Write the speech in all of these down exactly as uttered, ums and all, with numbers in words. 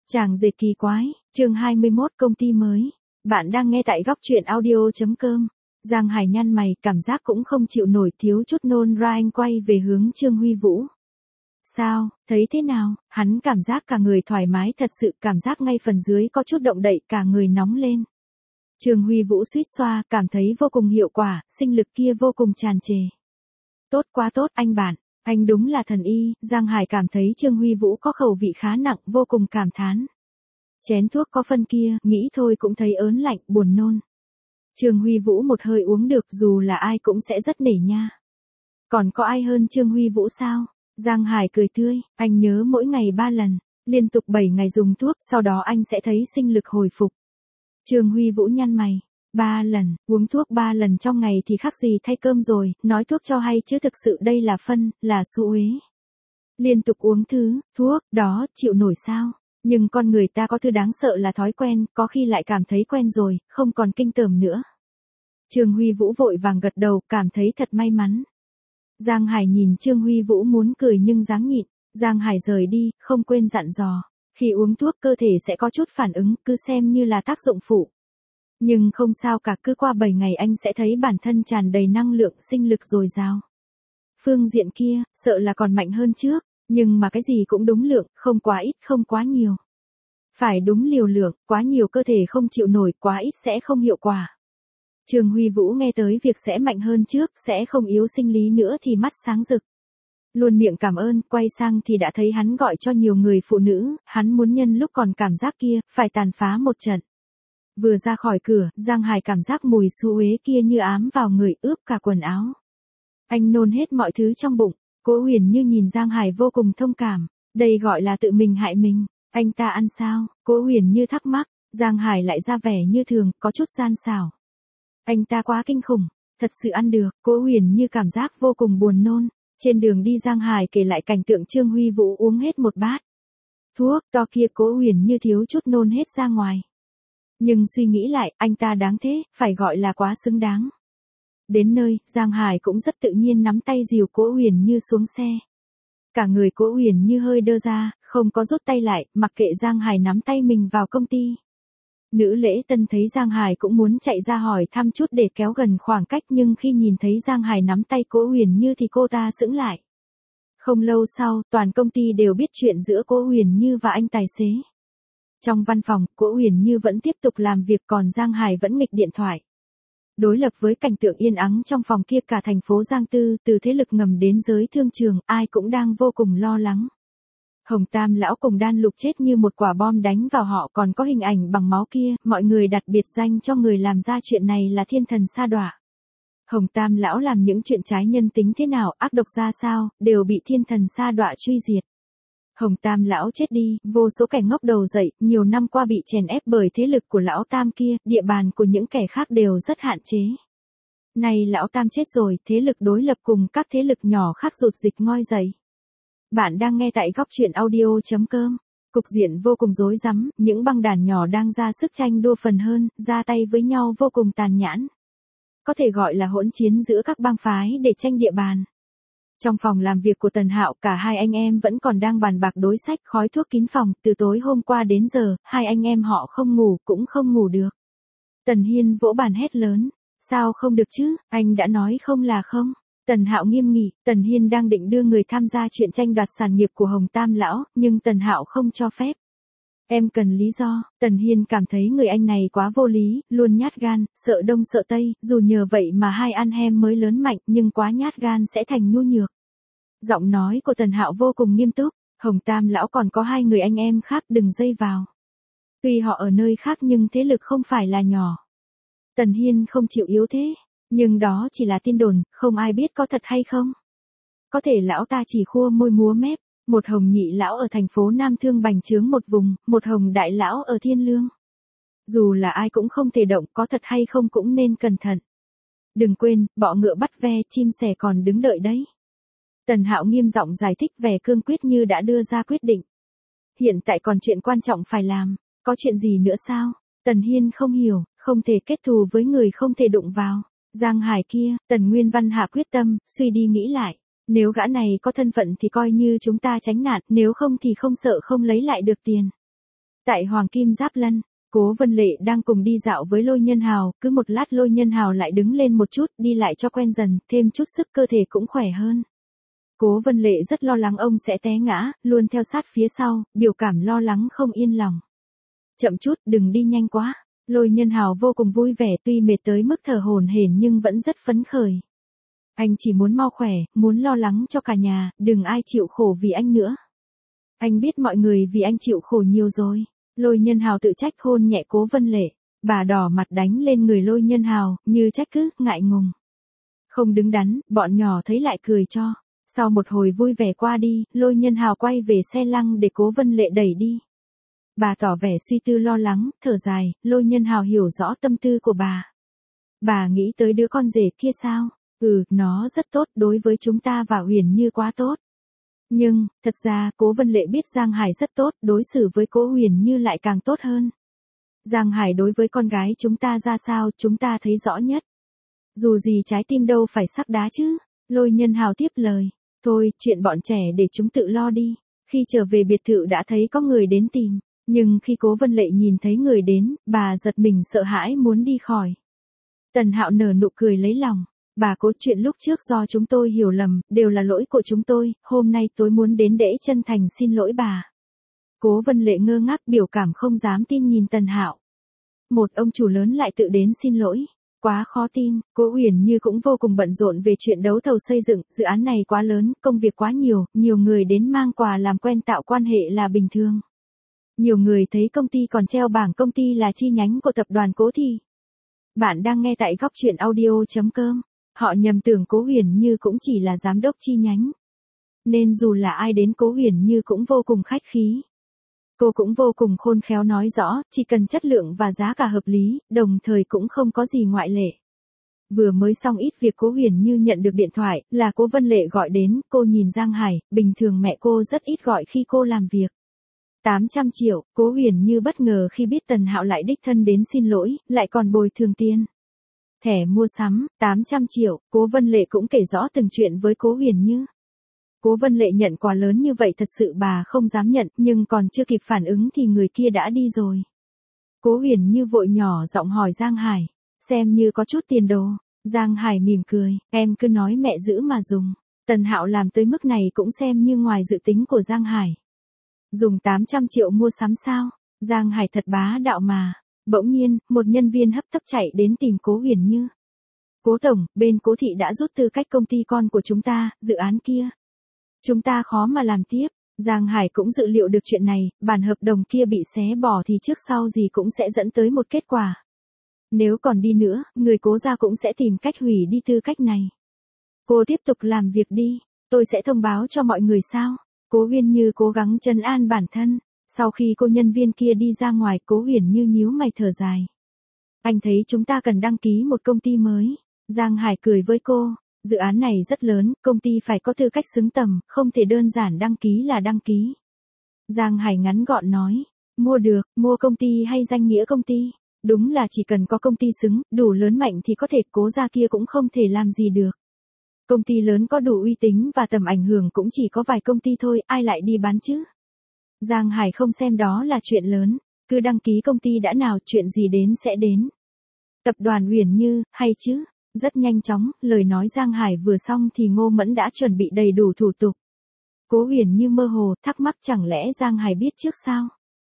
Chàng dệt kỳ quái, chương hai mươi mốt công ty mới. Bạn đang nghe tại góc truyện audio.com. Giang Hải nhăn mày, cảm giác cũng không chịu nổi, thiếu chút nôn ra. Anh quay về hướng Trương Huy Vũ. Sao, thấy thế nào? Hắn cảm giác cả người thoải mái thật sự, cảm giác ngay phần dưới có chút động đậy, cả người nóng lên. Trương Huy Vũ suýt xoa, cảm thấy vô cùng hiệu quả, sinh lực kia vô cùng tràn trề. Tốt quá tốt, anh bạn. Anh đúng là thần y. Giang Hải cảm thấy Trương Huy Vũ có khẩu vị khá nặng, vô cùng cảm thán. Chén thuốc có phân kia, nghĩ thôi cũng thấy ớn lạnh, buồn nôn. Trương Huy Vũ một hơi uống được, dù là ai cũng sẽ rất nể nha. Còn có ai hơn Trương Huy Vũ sao? Giang Hải cười tươi, anh nhớ mỗi ngày ba lần, liên tục bảy ngày dùng thuốc, sau đó anh sẽ thấy sinh lực hồi phục. Trương Huy Vũ nhăn mày. Ba lần, uống thuốc ba lần trong ngày thì khác gì thay cơm rồi, nói thuốc cho hay chứ thực sự đây là phân, là xu uế. Liên tục uống thứ, thuốc, đó, chịu nổi sao? Nhưng con người ta có thứ đáng sợ là thói quen, có khi lại cảm thấy quen rồi, không còn kinh tởm nữa. Trương Huy Vũ vội vàng gật đầu, cảm thấy thật may mắn. Giang Hải nhìn Trương Huy Vũ muốn cười nhưng dáng nhịn. Giang Hải rời đi, không quên dặn dò. Khi uống thuốc cơ thể sẽ có chút phản ứng, cứ xem như là tác dụng phụ. Nhưng không sao cả, cứ qua bảy ngày anh sẽ thấy bản thân tràn đầy năng lượng, sinh lực dồi dào. Phương diện kia, sợ là còn mạnh hơn trước, nhưng mà cái gì cũng đúng lượng, không quá ít, không quá nhiều. Phải đúng liều lượng, quá nhiều cơ thể không chịu nổi, quá ít sẽ không hiệu quả. Trương Huy Vũ nghe tới việc sẽ mạnh hơn trước, sẽ không yếu sinh lý nữa thì mắt sáng rực. Luôn miệng cảm ơn, quay sang thì đã thấy hắn gọi cho nhiều người phụ nữ, hắn muốn nhân lúc còn cảm giác kia, phải tàn phá một trận. Vừa ra khỏi cửa, Giang Hải cảm giác mùi xú uế kia như ám vào người, ướp cả quần áo. Anh nôn hết mọi thứ trong bụng. Cố Huyền Như nhìn Giang Hải vô cùng thông cảm. Đây gọi là tự mình hại mình. Anh ta ăn sao? Cố Huyền Như thắc mắc. Giang Hải lại ra vẻ như thường, có chút gian xảo. Anh ta quá kinh khủng, thật sự ăn được. Cố Huyền Như cảm giác vô cùng buồn nôn. Trên đường đi Giang Hải kể lại cảnh tượng Trương Huy Vũ uống hết một bát thuốc to kia, Cố Huyền Như thiếu chút nôn hết ra ngoài. Nhưng suy nghĩ lại, anh ta đáng thế, phải gọi là quá xứng đáng. Đến nơi, Giang Hải cũng rất tự nhiên nắm tay dìu Cố Huyền Như xuống xe. Cả người Cố Huyền Như hơi đơ ra, không có rút tay lại, mặc kệ Giang Hải nắm tay mình vào công ty. Nữ lễ tân thấy Giang Hải cũng muốn chạy ra hỏi thăm chút để kéo gần khoảng cách, nhưng khi nhìn thấy Giang Hải nắm tay Cố Huyền Như thì cô ta sững lại. Không lâu sau, toàn công ty đều biết chuyện giữa Cố Huyền Như và anh tài xế. Trong văn phòng, Cố Huyền Như vẫn tiếp tục làm việc, còn Giang Hải vẫn nghịch điện thoại. Đối lập với cảnh tượng yên ắng trong phòng kia, cả thành phố Giang Tư, từ thế lực ngầm đến giới thương trường, ai cũng đang vô cùng lo lắng. Hồng Tam lão cùng Đan Lục chết như một quả bom đánh vào họ, còn có hình ảnh bằng máu kia, mọi người đặt biệt danh cho người làm ra chuyện này là thiên thần sa đọa. Hồng Tam lão làm những chuyện trái nhân tính thế nào, ác độc ra sao, đều bị thiên thần sa đọa truy diệt. Hồng Tam lão chết đi, vô số kẻ ngóc đầu dậy, nhiều năm qua bị chèn ép bởi thế lực của lão Tam kia, địa bàn của những kẻ khác đều rất hạn chế. Nay lão Tam chết rồi, thế lực đối lập cùng các thế lực nhỏ khác rụt dịch ngoi dậy. Bạn đang nghe tại góc truyện audio.com. Cục diện vô cùng rối rắm, những băng đàn nhỏ đang ra sức tranh đua phần hơn, ra tay với nhau vô cùng tàn nhẫn. Có thể gọi là hỗn chiến giữa các bang phái để tranh địa bàn. Trong phòng làm việc của Tần Hạo, cả hai anh em vẫn còn đang bàn bạc đối sách, khói thuốc kín phòng, từ tối hôm qua đến giờ, hai anh em họ không ngủ, cũng không ngủ được. Tần Hiên vỗ bàn hét lớn, sao không được chứ, anh đã nói không là không. Tần Hạo nghiêm nghị, Tần Hiên đang định đưa người tham gia chuyện tranh đoạt sản nghiệp của Hồng Tam lão, nhưng Tần Hạo không cho phép. Em cần lý do. Tần Hiên cảm thấy người anh này quá vô lý, luôn nhát gan, sợ đông sợ tây, dù nhờ vậy mà hai ăn hem mới lớn mạnh, nhưng quá nhát gan sẽ thành nhu nhược. Giọng nói của Tần Hạo vô cùng nghiêm túc, Hồng Tam lão còn có hai người anh em khác, đừng dây vào. Tuy họ ở nơi khác nhưng thế lực không phải là nhỏ. Tần Hiên không chịu yếu thế, nhưng đó chỉ là tin đồn, không ai biết có thật hay không. Có thể lão ta chỉ khua môi múa mép. Một Hồng nhị lão ở thành phố Nam Thương bành trướng một vùng, một Hồng đại lão ở Thiên Lương. Dù là ai cũng không thể động, có thật hay không cũng nên cẩn thận. Đừng quên, bọ ngựa bắt ve, chim sẻ còn đứng đợi đấy. Tần Hạo nghiêm giọng giải thích, vẻ cương quyết như đã đưa ra quyết định. Hiện tại còn chuyện quan trọng phải làm, có chuyện gì nữa sao? Tần Hiên không hiểu, không thể kết thù với người không thể đụng vào. Giang Hải kia, Tần Nguyên Văn hạ quyết tâm, suy đi nghĩ lại. Nếu gã này có thân phận thì coi như chúng ta tránh nạn, nếu không thì không sợ không lấy lại được tiền. Tại Hoàng Kim Giáp Lân, Cố Vân Lệ đang cùng đi dạo với Lôi Nhân Hào, cứ một lát Lôi Nhân Hào lại đứng lên một chút, đi lại cho quen dần, thêm chút sức cơ thể cũng khỏe hơn. Cố Vân Lệ rất lo lắng ông sẽ té ngã, luôn theo sát phía sau, biểu cảm lo lắng không yên lòng. Chậm chút, đừng đi nhanh quá. Lôi Nhân Hào vô cùng vui vẻ, tuy mệt tới mức thở hổn hển nhưng vẫn rất phấn khởi. Anh chỉ muốn mau khỏe, muốn lo lắng cho cả nhà, đừng ai chịu khổ vì anh nữa. Anh biết mọi người vì anh chịu khổ nhiều rồi. Lôi Nhân Hào tự trách hôn nhẹ Cố Vân Lệ. Bà đỏ mặt đánh lên người Lôi Nhân Hào, như trách cứ, ngại ngùng. Không đứng đắn, bọn nhỏ thấy lại cười cho. Sau một hồi vui vẻ qua đi, Lôi Nhân Hào quay về xe lăng để Cố Vân Lệ đẩy đi. Bà tỏ vẻ suy tư lo lắng, thở dài, Lôi Nhân Hào hiểu rõ tâm tư của bà. Bà nghĩ tới đứa con rể kia sao? Ừ, nó rất tốt, đối với chúng ta và Huyền Như quá tốt. Nhưng, thật ra, Cố Vân Lệ biết Giang Hải rất tốt, đối xử với Cố Huyền Như lại càng tốt hơn. Giang Hải đối với con gái chúng ta ra sao, chúng ta thấy rõ nhất. Dù gì trái tim đâu phải sắc đá chứ. Lôi Nhân Hào tiếp lời. Thôi, chuyện bọn trẻ để chúng tự lo đi. Khi trở về biệt thự đã thấy có người đến tìm. Nhưng khi Cố Vân Lệ nhìn thấy người đến, bà giật mình sợ hãi muốn đi khỏi. Tần Hạo nở nụ cười lấy lòng. Bà Cố, chuyện lúc trước do chúng tôi hiểu lầm, đều là lỗi của chúng tôi, hôm nay tôi muốn đến để chân thành xin lỗi bà. Cố Vân Lệ ngơ ngác, biểu cảm không dám tin nhìn Tần Hạo. Một ông chủ lớn lại tự đến xin lỗi. Quá khó tin. Cố Huyền Như cũng vô cùng bận rộn về chuyện đấu thầu xây dựng, dự án này quá lớn, công việc quá nhiều, nhiều người đến mang quà làm quen tạo quan hệ là bình thường. Nhiều người thấy công ty còn treo bảng công ty là chi nhánh của tập đoàn Cố thì. Bạn đang nghe tại góc truyện audio chấm com. Họ nhầm tưởng Cố Huyền Như cũng chỉ là giám đốc chi nhánh. Nên dù là ai đến Cố Huyền Như cũng vô cùng khách khí. Cô cũng vô cùng khôn khéo nói rõ, chỉ cần chất lượng và giá cả hợp lý, đồng thời cũng không có gì ngoại lệ. Vừa mới xong ít việc Cố Huyền Như nhận được điện thoại, là Cố Vân Lệ gọi đến, cô nhìn Giang Hải, bình thường mẹ cô rất ít gọi khi cô làm việc. tám trăm triệu, Cố Huyền Như bất ngờ khi biết Tần Hạo lại đích thân đến xin lỗi, lại còn bồi thường tiền. Thẻ mua sắm, tám trăm triệu, Cố Vân Lệ cũng kể rõ từng chuyện với Cố Huyền Như. Cố Vân Lệ nhận quà lớn như vậy thật sự bà không dám nhận, nhưng còn chưa kịp phản ứng thì người kia đã đi rồi. Cố Huyền Như vội nhỏ giọng hỏi Giang Hải, xem như có chút tiền đồ. Giang Hải mỉm cười, em cứ nói mẹ giữ mà dùng. Tần Hạo làm tới mức này cũng xem như ngoài dự tính của Giang Hải. Dùng tám trăm triệu mua sắm sao? Giang Hải thật bá đạo mà. Bỗng nhiên, một nhân viên hấp tấp chạy đến tìm Cố Huyền Như. Cố tổng, bên Cố thị đã rút tư cách công ty con của chúng ta, dự án kia. Chúng ta khó mà làm tiếp. Giang Hải cũng dự liệu được chuyện này, bản hợp đồng kia bị xé bỏ thì trước sau gì cũng sẽ dẫn tới một kết quả. Nếu còn đi nữa, người Cố gia cũng sẽ tìm cách hủy đi tư cách này. Cô tiếp tục làm việc đi, tôi sẽ thông báo cho mọi người sao. Cố Huyền Như cố gắng trấn an bản thân. Sau khi cô nhân viên kia đi ra ngoài, Cố Huyền Như nhíu mày thở dài. Anh thấy chúng ta cần đăng ký một công ty mới. Giang Hải cười với cô. Dự án này rất lớn, công ty phải có tư cách xứng tầm, không thể đơn giản đăng ký là đăng ký. Giang Hải ngắn gọn nói. Mua được, mua công ty hay danh nghĩa công ty? Đúng là chỉ cần có công ty xứng, đủ lớn mạnh thì có thể Cố gia kia cũng không thể làm gì được. Công ty lớn có đủ uy tín và tầm ảnh hưởng cũng chỉ có vài công ty thôi, ai lại đi bán chứ? Giang Hải không xem đó là chuyện lớn, cứ đăng ký công ty đã nào, chuyện gì đến sẽ đến. Tập đoàn Huyền Như, hay chứ? Rất nhanh chóng, lời nói Giang Hải vừa xong thì Ngô Mẫn đã chuẩn bị đầy đủ thủ tục. Cố Huyền Như mơ hồ, thắc mắc chẳng lẽ Giang Hải biết trước sao?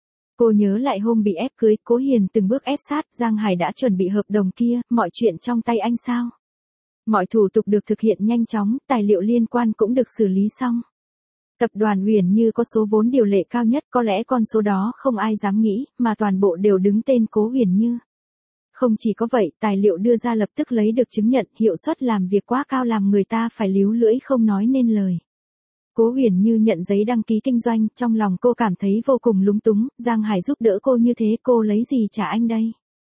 Cô nhớ lại hôm bị ép cưới, Cố Hiền từng bước ép sát, Giang Hải đã chuẩn bị hợp đồng kia, mọi chuyện trong tay anh sao? Mọi thủ tục được thực hiện nhanh chóng, tài liệu liên quan cũng được xử lý xong. Tập đoàn Huyền Như có số vốn điều lệ cao nhất, có lẽ con số đó không ai dám nghĩ, mà toàn bộ đều đứng tên Cố Huyền Như. Không chỉ có vậy, tài liệu đưa ra lập tức lấy được chứng nhận, hiệu suất làm việc quá cao làm người ta phải líu lưỡi không nói nên lời. Cố Huyền Như nhận giấy đăng ký kinh doanh, trong lòng cô cảm thấy vô cùng lúng túng, Giang Hải giúp đỡ cô như thế, cô lấy gì trả anh đây?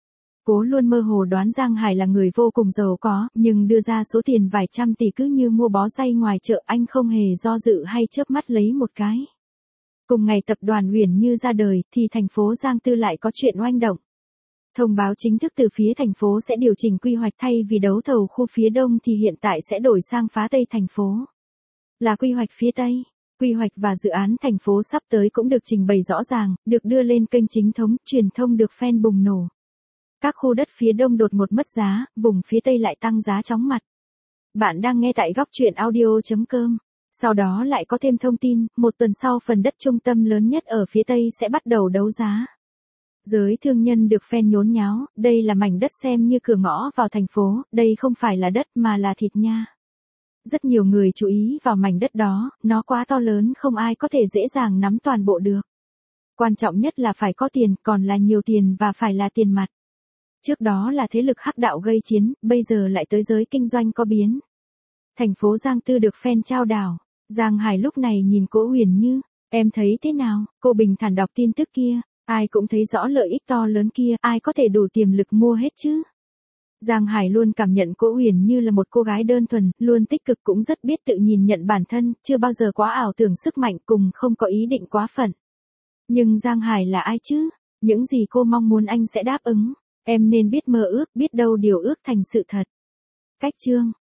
Cố luôn mơ hồ đoán Giang Hải là người vô cùng giàu có, nhưng đưa ra số tiền vài trăm tỷ cứ như mua bó xay ngoài chợ, anh không hề do dự hay chớp mắt lấy một cái. Cùng ngày tập đoàn Huyền Như ra đời, thì thành phố Giang Tư lại có chuyện oanh động. Thông báo chính thức từ phía thành phố sẽ điều chỉnh quy hoạch, thay vì đấu thầu khu phía đông thì hiện tại sẽ đổi sang phá Tây thành phố. Là quy hoạch phía Tây. Quy hoạch và dự án thành phố sắp tới cũng được trình bày rõ ràng, được đưa lên kênh chính thống, truyền thông được fan bùng nổ. Các khu đất phía đông đột ngột mất giá, vùng phía tây lại tăng giá chóng mặt. Bạn đang nghe tại góc truyện audio chấm com. Sau đó lại có thêm thông tin, một tuần sau phần đất trung tâm lớn nhất ở phía tây sẽ bắt đầu đấu giá. Giới thương nhân được fan nhốn nháo, đây là mảnh đất xem như cửa ngõ vào thành phố, đây không phải là đất mà là thịt nha. Rất nhiều người chú ý vào mảnh đất đó, nó quá to lớn không ai có thể dễ dàng nắm toàn bộ được. Quan trọng nhất là phải có tiền, còn là nhiều tiền và phải là tiền mặt. Trước đó là thế lực hắc đạo gây chiến, bây giờ lại tới giới kinh doanh có biến. Thành phố Giang Tư được fan trao đảo. Giang Hải lúc này nhìn Cố Huyền Như, em thấy thế nào? Cô bình thản đọc tin tức kia, ai cũng thấy rõ lợi ích to lớn kia, ai có thể đủ tiềm lực mua hết chứ? Giang Hải luôn cảm nhận Cố Huyền Như là một cô gái đơn thuần, luôn tích cực cũng rất biết tự nhìn nhận bản thân, chưa bao giờ quá ảo tưởng sức mạnh cùng không có ý định quá phận. Nhưng Giang Hải là ai chứ? Những gì cô mong muốn anh sẽ đáp ứng. Em nên biết mơ ước, biết đâu điều ước thành sự thật. Cách chương